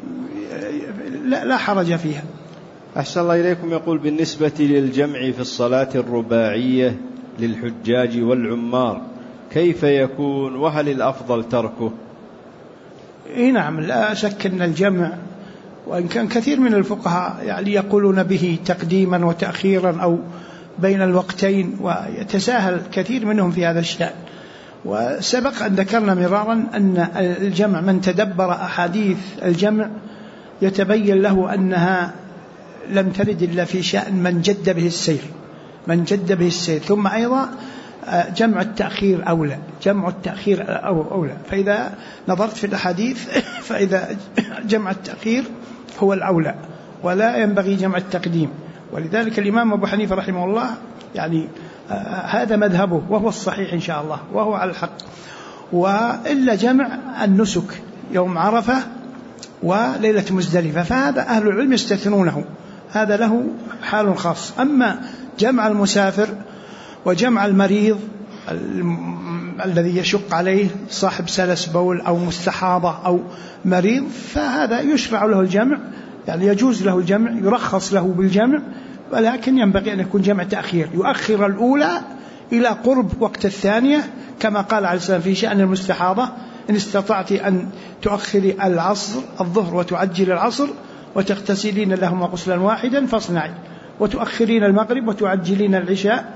Speaker 1: لا حرج فيها.
Speaker 2: أحسن الله إليكم. يقول بالنسبة للجمع في الصلاة الرباعية للحجاج والعمار كيف يكون، وهل الأفضل تركه؟
Speaker 1: نعم، لا شك أن الجمع، وإن كان كثير من الفقهاء يعني يقولون به تقديما وتأخيرا أو بين الوقتين، ويتساهل كثير منهم في هذا الشأن. وسبق أن ذكرنا مرارا أن الجمع من تدبر أحاديث الجمع يتبين له أنها لم ترد إلا في شأن من جد به السير. ثم أيضا جمع التأخير أولى. فإذا نظرت في الأحاديث فإذا جمع التأخير هو الأولى ولا ينبغي جمع التقديم. ولذلك الإمام أبو حنيفة رحمه الله يعني هذا مذهبه وهو الصحيح إن شاء الله وهو على الحق. وإلا جمع النسك يوم عرفة وليلة مزدلفة فهذا أهل العلم يستثنونه، هذا له حال خاص. أما جمع المسافر وجمع المريض الذي يشق عليه صاحب سلس بول أو مستحاضة أو مريض فهذا يشرع له الجمع، يعني يجوز له الجمع، يرخص له بالجمع، ولكن ينبغي أن يكون جمع تأخير، يؤخر الأولى إلى قرب وقت الثانية كما قال عليه السلام في شأن المستحاضة إن استطعت أن تؤخري الظهر وتعجل العصر وتغتسلين لهما غسلا واحدا فاصنعي، وتؤخرين المغرب وتعجلين العشاء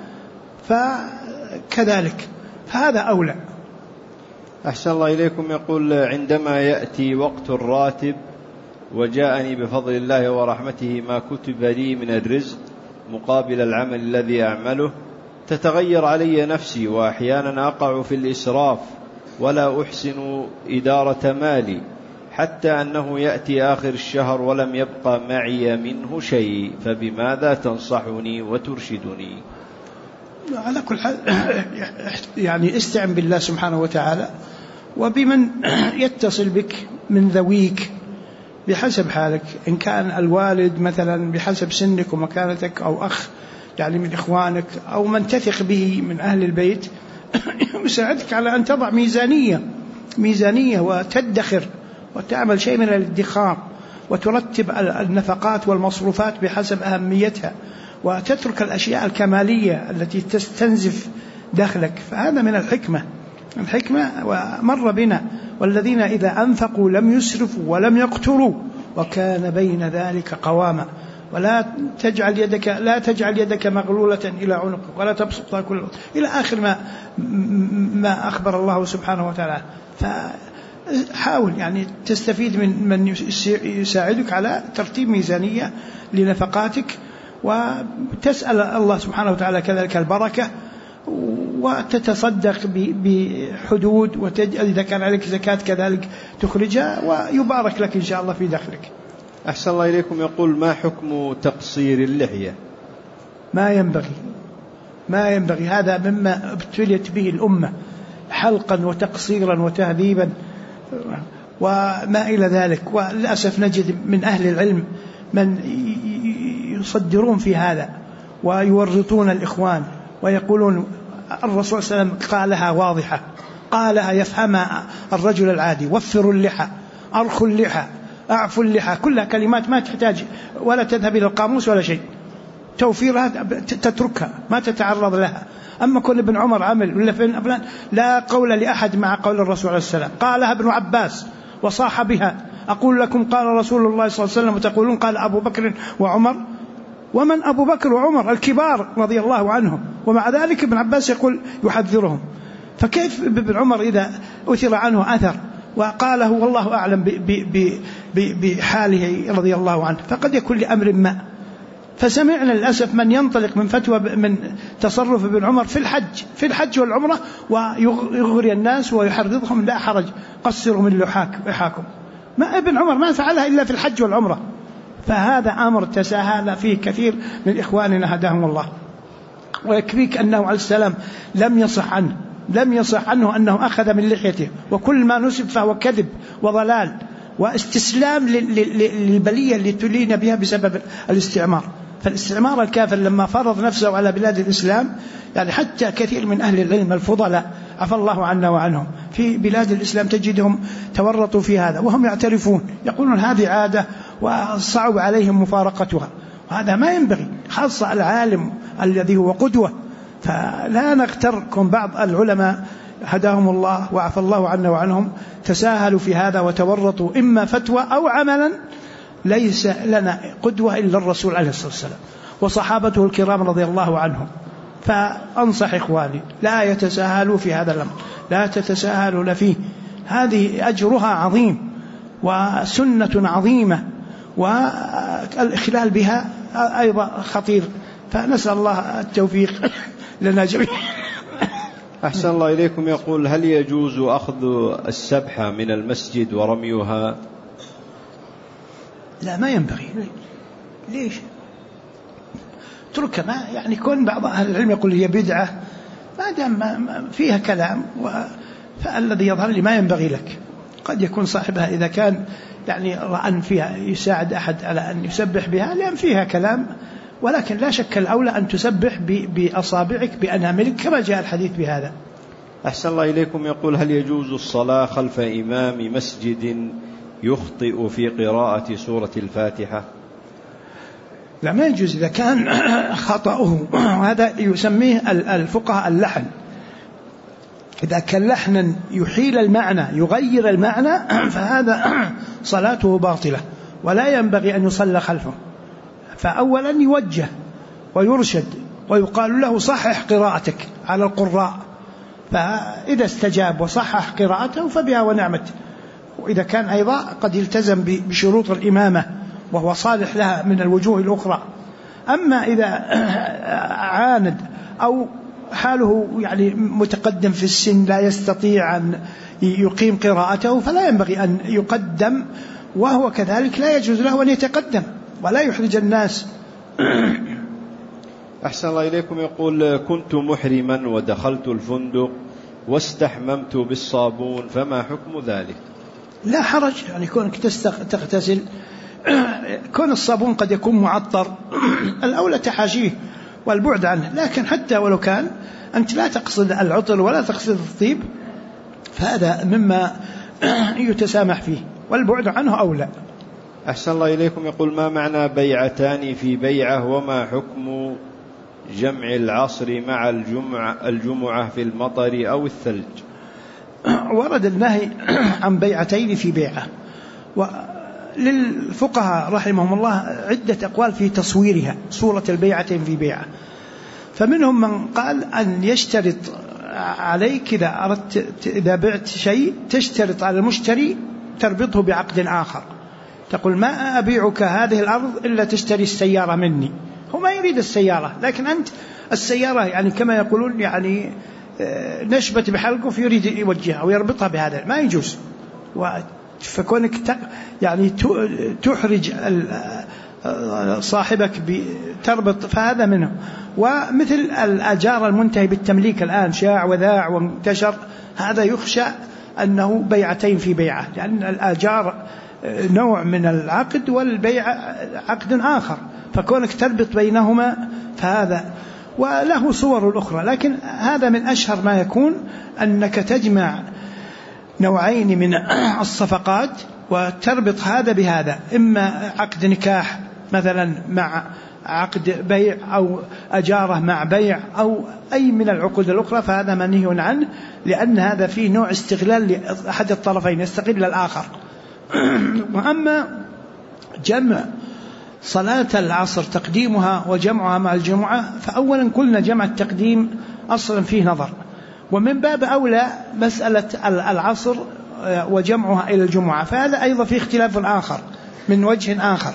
Speaker 1: فكذلك، فهذا أولى.
Speaker 2: أحسن الله إليكم. يقول عندما يأتي وقت الراتب وجاءني بفضل الله ورحمته ما كتب لي من الرزق مقابل العمل الذي أعمله تتغير علي نفسي، وأحيانا أقع في الإسراف ولا أحسن إدارة مالي، حتى أنه يأتي آخر الشهر ولم يبقى معي منه شيء، فبماذا تنصحني وترشدني؟
Speaker 1: على كل حال يعني استعن بالله سبحانه وتعالى وبمن يتصل بك من ذويك بحسب حالك، إن كان الوالد مثلا بحسب سنك ومكانتك، أو أخ يعني من إخوانك، أو من تثق به من أهل البيت يساعدك على أن تضع ميزانية وتدخر وتعمل شيء من الادخار وترتب النفقات والمصروفات بحسب أهميتها، وتترك الأشياء الكمالية التي تستنزف دخلك. فهذا من الحكمة ومر بنا والذين إذا أنفقوا لم يسرفوا ولم يقتروا وكان بين ذلك قواما. ولا تجعل يدك مغلولة إلى عنقك ولا تبسطها كل إلى آخر ما أخبر الله سبحانه وتعالى. فحاول يعني تستفيد من يساعدك على ترتيب ميزانية لنفقاتك، وتسأل الله سبحانه وتعالى كذلك البركة، وتتصدق بحدود، وتجعل إذا كان عليك زكاة كذلك تخرجها، ويبارك لك إن شاء الله في دخلك.
Speaker 2: أحسن الله إليكم. يقول: ما حكم تقصير اللحية؟
Speaker 1: ما ينبغي، هذا مما ابتليت به الأمة، حلقا وتقصيرا وتهذيبا وما إلى ذلك. وللأسف نجد من أهل العلم من يصدرون في هذا ويورطون الإخوان ويقولون الرسول صلى الله عليه وسلم قالها واضحة، قالها يفهمها الرجل العادي: وفروا اللحى، أرخوا اللحى، أعفوا اللحى، كلها كلمات ما تحتاج ولا تذهب إلى القاموس ولا شيء، توفيرها تتركها ما تتعرض لها. أما كل ابن عمر عمل ولا فلان، لا قول لأحد مع قول الرسول عليه السلام. قالها ابن عباس وصاح بها: أقول لكم قال رسول الله صلى الله عليه وسلم وتقولون قال أبو بكر وعمر. ومن أبو بكر وعمر؟ الكبار رضي الله عنهم، ومع ذلك ابن عباس يقول يحذرهم. فكيف ابن عمر إذا أثر عنه أثر وقاله والله أعلم بحاله رضي الله عنه، فقد يكون لأمر ما. فسمعنا للأسف من ينطلق من فتوى من تصرف ابن عمر في الحج والعمرة ويغري الناس ويحرضهم: لا حرج، قصروا من لحاكم. ما ابن عمر ما فعلها إلا في الحج والعمرة. فهذا أمر تساهل فيه كثير من إخواننا هداهم الله. ويكفيك أنه عليه السلام لم يصح عنه أنه أخذ من لحيته، وكل ما نسب فهو كذب وضلال واستسلام للبلية اللي تلين بها بسبب الاستعمار. فالاستعمار الكافر لما فرض نفسه على بلاد الإسلام، يعني حتى كثير من أهل العلم الفضلاء عفى الله عنا وعنهم في بلاد الإسلام تجدهم تورطوا في هذا وهم يعترفون، يقولون هذه عادة وصعب عليهم مفارقتها، وهذا ما ينبغي، خاصة العالم الذي هو قدوة. فلا نغتركم بعض العلماء هداهم الله وعفى الله عنا وعنهم تساهلوا في هذا وتورطوا إما فتوى أو عملا. ليس لنا قدوة إلا الرسول عليه الصلاة والسلام وصحابته الكرام رضي الله عنهم. فأنصح إخواني لا يتساهلوا في هذا الأمر، لا تتساهلوا فيه، هذه أجرها عظيم وسنة عظيمة، والإخلال بها أيضا خطير. فنسأل الله التوفيق لنا جميعا.
Speaker 2: أحسن الله إليكم. يقول: هل يجوز أخذ السبحة من المسجد ورميها؟
Speaker 1: لا، ما ينبغي. ليش؟ تركها. ما يعني كون بعض أهل العلم يقول هي بدعة ما دام فيها كلام، فالذي يظهر لي ما ينبغي لك. قد يكون صاحبها إذا كان يعني رأى فيها يساعد أحد على أن يسبح بها لأن فيها كلام، ولكن لا شك الأولى أن تسبح بأصابعك بأناملك كما جاء الحديث بهذا.
Speaker 2: أحسن الله إليكم. يقول: هل يجوز الصلاة خلف إمام مسجد يخطئ في قراءة سورة الفاتحة؟
Speaker 1: لا، ما يجوز إذا كان خطأه، هذا يسميه الفقهاء اللحن. إذا كان لحنا يحيل المعنى يغير المعنى فهذا صلاته باطلة ولا ينبغي أن يصلى خلفه. فأولا يوجه ويرشد ويقال له صحح قراءتك على القراء، فإذا استجاب وصحح قراءته فبها ونعمت. وإذا كان أيضا قد يلتزم بشروط الإمامة وهو صالح لها من الوجوه الأخرى. أما إذا عاند أو حاله يعني متقدم في السن لا يستطيع أن يقيم قراءته فلا ينبغي أن يقدم، وهو كذلك لا يجوز له أن يتقدم ولا يحرج الناس.
Speaker 2: أحسن الله إليكم. يقول: كنت محرما ودخلت الفندق واستحممت بالصابون، فما حكم ذلك؟
Speaker 1: لا حرج، يعني كونك تغتسل، كون الصابون قد يكون معطر الأولى تحاشيه والبعد عنه، لكن حتى ولو كان أنت لا تقصد العطر ولا تقصد الطيب فهذا مما يتسامح فيه، والبعد عنه أولى.
Speaker 2: أحسن الله إليكم. يقول: ما معنى بيعتان في بيعة، وما حكم جمع العصر مع الجمعة في المطر أو الثلج؟
Speaker 1: ورد النهي عن بيعتين في بيعة، للفقهاء رحمهم الله عدة أقوال في تصويرها صورة البيعتين في بيعة. فمنهم من قال أن يشترط عليك إذا أردت إذا بعت شيء تشترط على المشتري تربطه بعقد آخر، تقول ما أبيعك هذه الأرض إلا تشتري السيارة مني. هو ما يريد السيارة، لكن أنت السيارة يعني كما يقولون يعني نشبت بحلقه فيريد يوجهها ويربطها بهذا، ما يجوز. فكونك يعني تحرج صاحبك تربط فهذا منه. ومثل الآجار المنتهي بالتمليك الآن شاع وذاع وانتشر، هذا يخشى أنه بيعتين في بيعة، لأن الآجار نوع من العقد والبيع عقد آخر، فكونك تربط بينهما فهذا. وله صور أخرى، لكن هذا من أشهر ما يكون أنك تجمع نوعين من الصفقات وتربط هذا بهذا، إما عقد نكاح مثلا مع عقد بيع أو أجارة مع بيع أو أي من العقود الأخرى، فهذا منهي عنه، لأن هذا فيه نوع استغلال لأحد الطرفين يستغل الآخر. وأما جمع صلاة العصر تقديمها وجمعها مع الجمعة، فأولا قلنا جمع التقديم أصلا فيه نظر، ومن باب أولى مسألة العصر وجمعها إلى الجمعة، فهذا أيضا فيه اختلاف آخر من وجه آخر.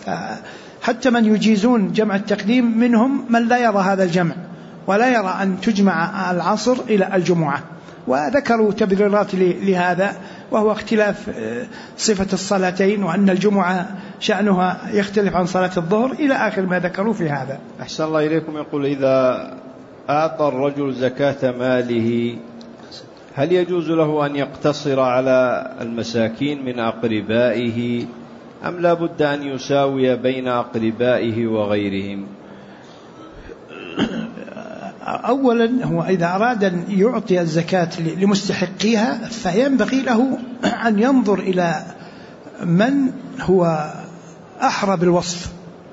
Speaker 1: حتى من يجيزون جمع التقديم منهم من لا يرى هذا الجمع ولا يرى أن تجمع العصر إلى الجمعة، وذكروا تبريرات لهذا، وهو اختلاف صفة الصلاتين، وأن الجمعة شأنها يختلف عن صلاة الظهر إلى آخر ما ذكروا في هذا.
Speaker 2: أحسن الله إليكم. يقول إذا أعطى الرجل زكاة ماله هل يجوز له أن يقتصر على المساكين من أقربائه أم لا بد أن يساوي بين أقربائه وغيرهم؟
Speaker 1: أولا هو إذا أراد أن يعطي الزكاة لمستحقيها فينبغي له أن ينظر إلى من هو أحرى بالوصف.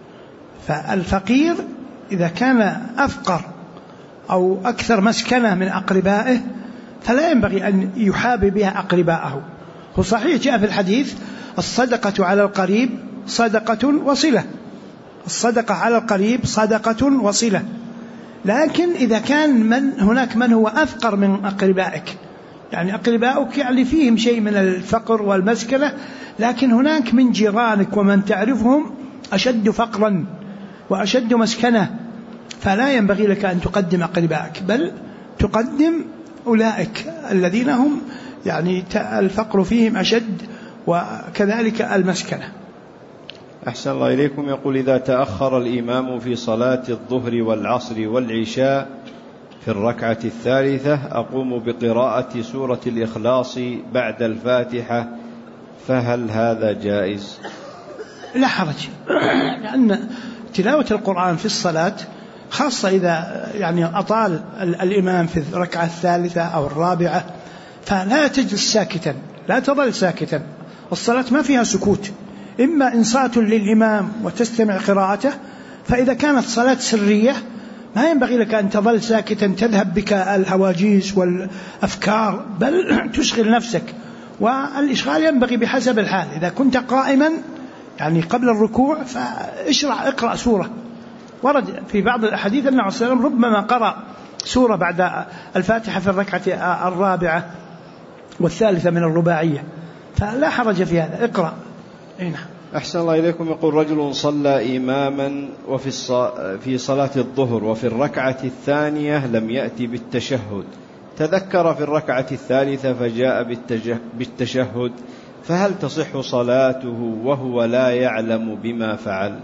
Speaker 1: فالفقير إذا كان أفقر أو أكثر مسكنة من أقربائه فلا ينبغي أن يحابي بها أقربائه. هو صحيح جاء في الحديث الصدقة على القريب صدقة وصلة، الصدقة على القريب صدقة وصلة، لكن إذا كان هناك من هو أفقر من أقربائك، يعني أقربائك يعني فيهم شيء من الفقر والمسكنة، لكن هناك من جيرانك ومن تعرفهم أشد فقرا وأشد مسكنة، فلا ينبغي لك أن تقدم أقربائك، بل تقدم أولئك الذين هم يعني الفقر فيهم أشد وكذلك المسكنة.
Speaker 2: أحسن الله إليكم. يقول إذا تأخر الإمام في صلاة الظهر والعصر والعشاء في الركعة الثالثة أقوم بقراءة سورة الإخلاص بعد الفاتحة، فهل هذا جائز؟
Speaker 1: لا حرج، لأن تلاوة القرآن في الصلاة خاصة إذا يعني أطال الإمام في الركعة الثالثة أو الرابعة فلا تجلس ساكتا، لا تظل ساكتا، الصلاة ما فيها سكوت، إما إنصات للإمام وتستمع قراءته، فإذا كانت صلاة سرية ما ينبغي لك أن تظل ساكتا تذهب بك الهواجيس والأفكار، بل تشغل نفسك، والإشغال ينبغي بحسب الحال. إذا كنت قائما يعني قبل الركوع اقرأ سورة، ورد في بعض الأحاديث أن عليه السلام ربما قرأ سورة بعد الفاتحة في الركعة الرابعة والثالثة من الرباعية، فلا حرج في هذا، اقرأ.
Speaker 2: أحسن الله إليكم. يقول رجل صلى إماما في صلاة الظهر وفي الركعة الثانية لم يأتي بالتشهد، تذكر في الركعة الثالثة فجاء بالتشهد، فهل تصح صلاته وهو لا يعلم بما فعل؟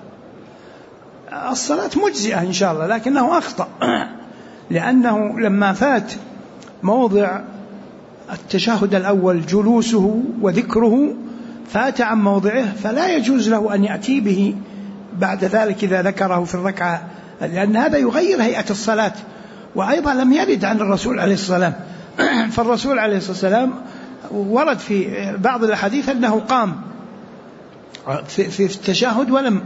Speaker 1: الصلاة مجزئة إن شاء الله، لكنه أخطأ، لأنه لما فات موضع التشهد الأول جلوسه وذكره فات عن موضعه، فلا يجوز له أن يأتي به بعد ذلك إذا ذكره في الركعة، لأن هذا يغير هيئة الصلاة. وأيضا لم يرد عن الرسول عليه الصلاة والسلام، فالرسول عليه الصلاة والسلام ورد في بعض الأحاديث أنه قام في التشهد ولم،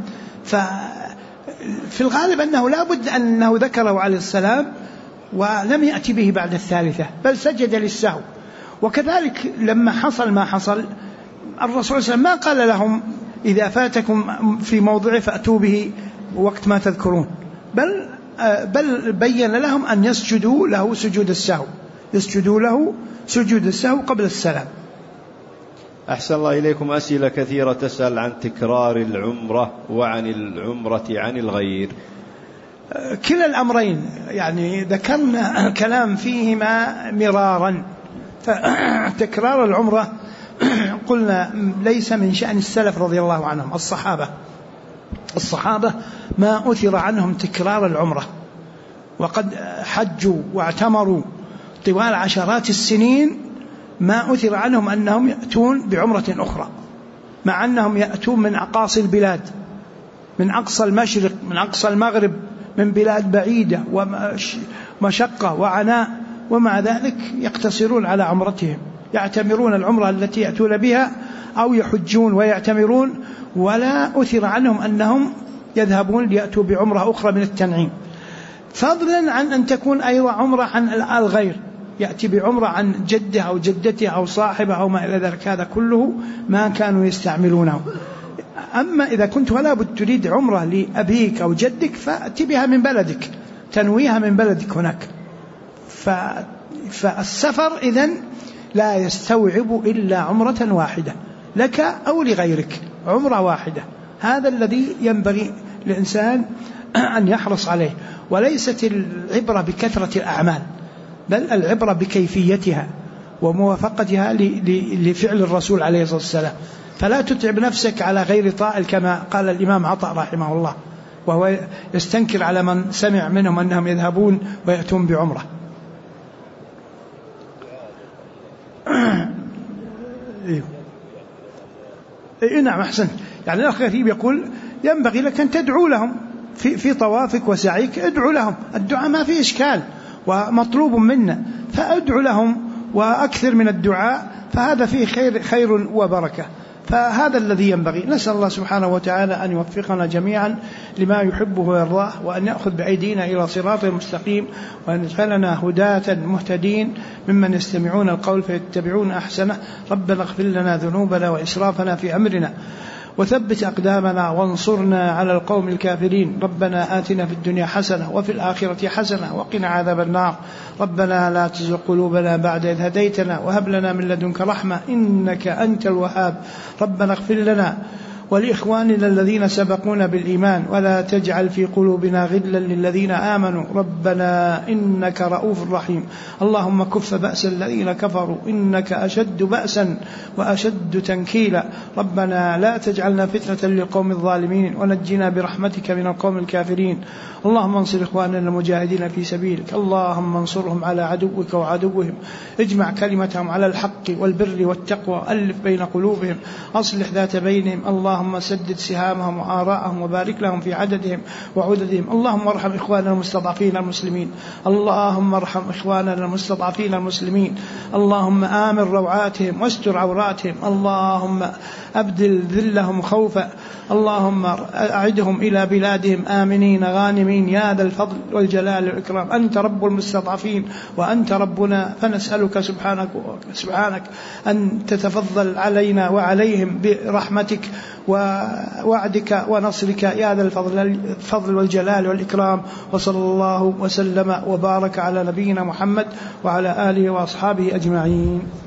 Speaker 1: ففي الغالب أنه لا بد أنه ذكره عليه السلام ولم يأتي به بعد الثالثة، بل سجد للسهو. وكذلك لما حصل ما حصل الرسول صلى الله عليه وسلم ما قال لهم إذا فاتكم في موضعه فأتوا به وقت ما تذكرون، بل بين لهم أن يسجدوا له سجود السهو، يسجدوا له سجود السهو قبل السلام.
Speaker 2: أحسن الله إليكم. أسئلة كثيرة تسأل عن تكرار العمرة وعن العمرة عن الغير.
Speaker 1: كلا الأمرين يعني ذكرنا كلام فيهما مرارا. فتكرار العمرة قلنا ليس من شأن السلف رضي الله عنهم. الصحابة ما أثر عنهم تكرار العمرة، وقد حجوا واعتمروا طوال عشرات السنين، ما أثر عنهم أنهم يأتون بعمرة أخرى، مع أنهم يأتون من أقاصي البلاد، من أقصى المشرق، من أقصى المغرب، من بلاد بعيدة ومشقة وعناء، ومع ذلك يقتصرون على عمرتهم، يعتمرون العمرة التي يأتون بها أو يحجون ويعتمرون، ولا أثر عنهم أنهم يذهبون ليأتوا بعمرة أخرى من التنعيم، فضلا عن أن تكون أيضا عمرة عن الغير، يأتي بعمرة عن جده أو جدته أو صاحبه أو ما إلى ذلك، هذا كله ما كانوا يستعملونه. أما إذا كنت ولا بد تريد عمرة لأبيك أو جدك فأتي بها من بلدك، تنويها من بلدك هناك. فالسفر إذن لا يستوعب إلا عمرة واحدة لك أو لغيرك، عمرة واحدة، هذا الذي ينبغي الإنسان أن يحرص عليه. وليست العبرة بكثرة الأعمال، بل العبرة بكيفيتها وموافقتها لفعل الرسول عليه الصلاة والسلام. فلا تتعب نفسك على غير طائل، كما قال الإمام عطاء رحمه الله، وهو يستنكر على من سمع منهم أنهم يذهبون ويأتون بعمرة. نعم أحسن. يعني الأخ غريب يقول ينبغي لك أن تدعو لهم في طوافك وسعيك، ادعو لهم، الدعاء ما في إشكال ومطلوب منا، فأدعو لهم وأكثر من الدعاء، فهذا فيه خير وبركة. فهذا الذي ينبغي. نسأل الله سبحانه وتعالى أن يوفقنا جميعا لما يحبه ويرضاه، وأن يأخذ بأيدينا إلى صراط المستقيم، وأن يجعلنا هداة مهتدين ممن يستمعون القول فيتبعون أحسنه. ربنا اغفر لنا ذنوبنا وإسرافنا في أمرنا، وثبت أقدامنا وانصرنا على القوم الكافرين. ربنا آتنا في الدنيا حسنة وفي الآخرة حسنة وقنا عذاب النار. ربنا لا تزغ قلوبنا بعد إذ هديتنا وهب لنا من لدنك رحمة إنك أنت الوهاب. ربنا اغفر لنا ولإخواننا الذين سبقونا بالإيمان، ولا تجعل في قلوبنا غلا للذين آمنوا ربنا إنك رؤوف رحيم. اللهم كف بأس الذين كفروا إنك أشد بأسا وأشد تنكيلا. ربنا لا تجعلنا فتنة للقوم الظالمين، ونجنا برحمتك من القوم الكافرين. اللهم انصر إخواننا المجاهدين في سبيلك، اللهم انصرهم على عدوك وعدوهم، اجمع كلمتهم على الحق والبر والتقوى، ألف بين قلوبهم، أصلح ذات بينهم. اللهم سدد سهامهم وآراءهم، وبارك لهم في عددهم وعددهم. اللهم ارحم إخواننا المستضعفين المسلمين، اللهم ارحم إخواننا المستضعفين المسلمين. اللهم آمن روعاتهم واستر عوراتهم، اللهم أبدل ذلهم خوفا، اللهم أعدهم إلى بلادهم آمنين غانمين يا ذا الفضل والجلال والإكرام. أنت رب المستضعفين وأنت ربنا، فنسألك سبحانك أن تتفضل علينا وعليهم برحمتك ووعدك ونصرك يا ذا الفضل والجلال والإكرام. وصلى الله وسلم وبارك على نبينا محمد وعلى آله وأصحابه أجمعين.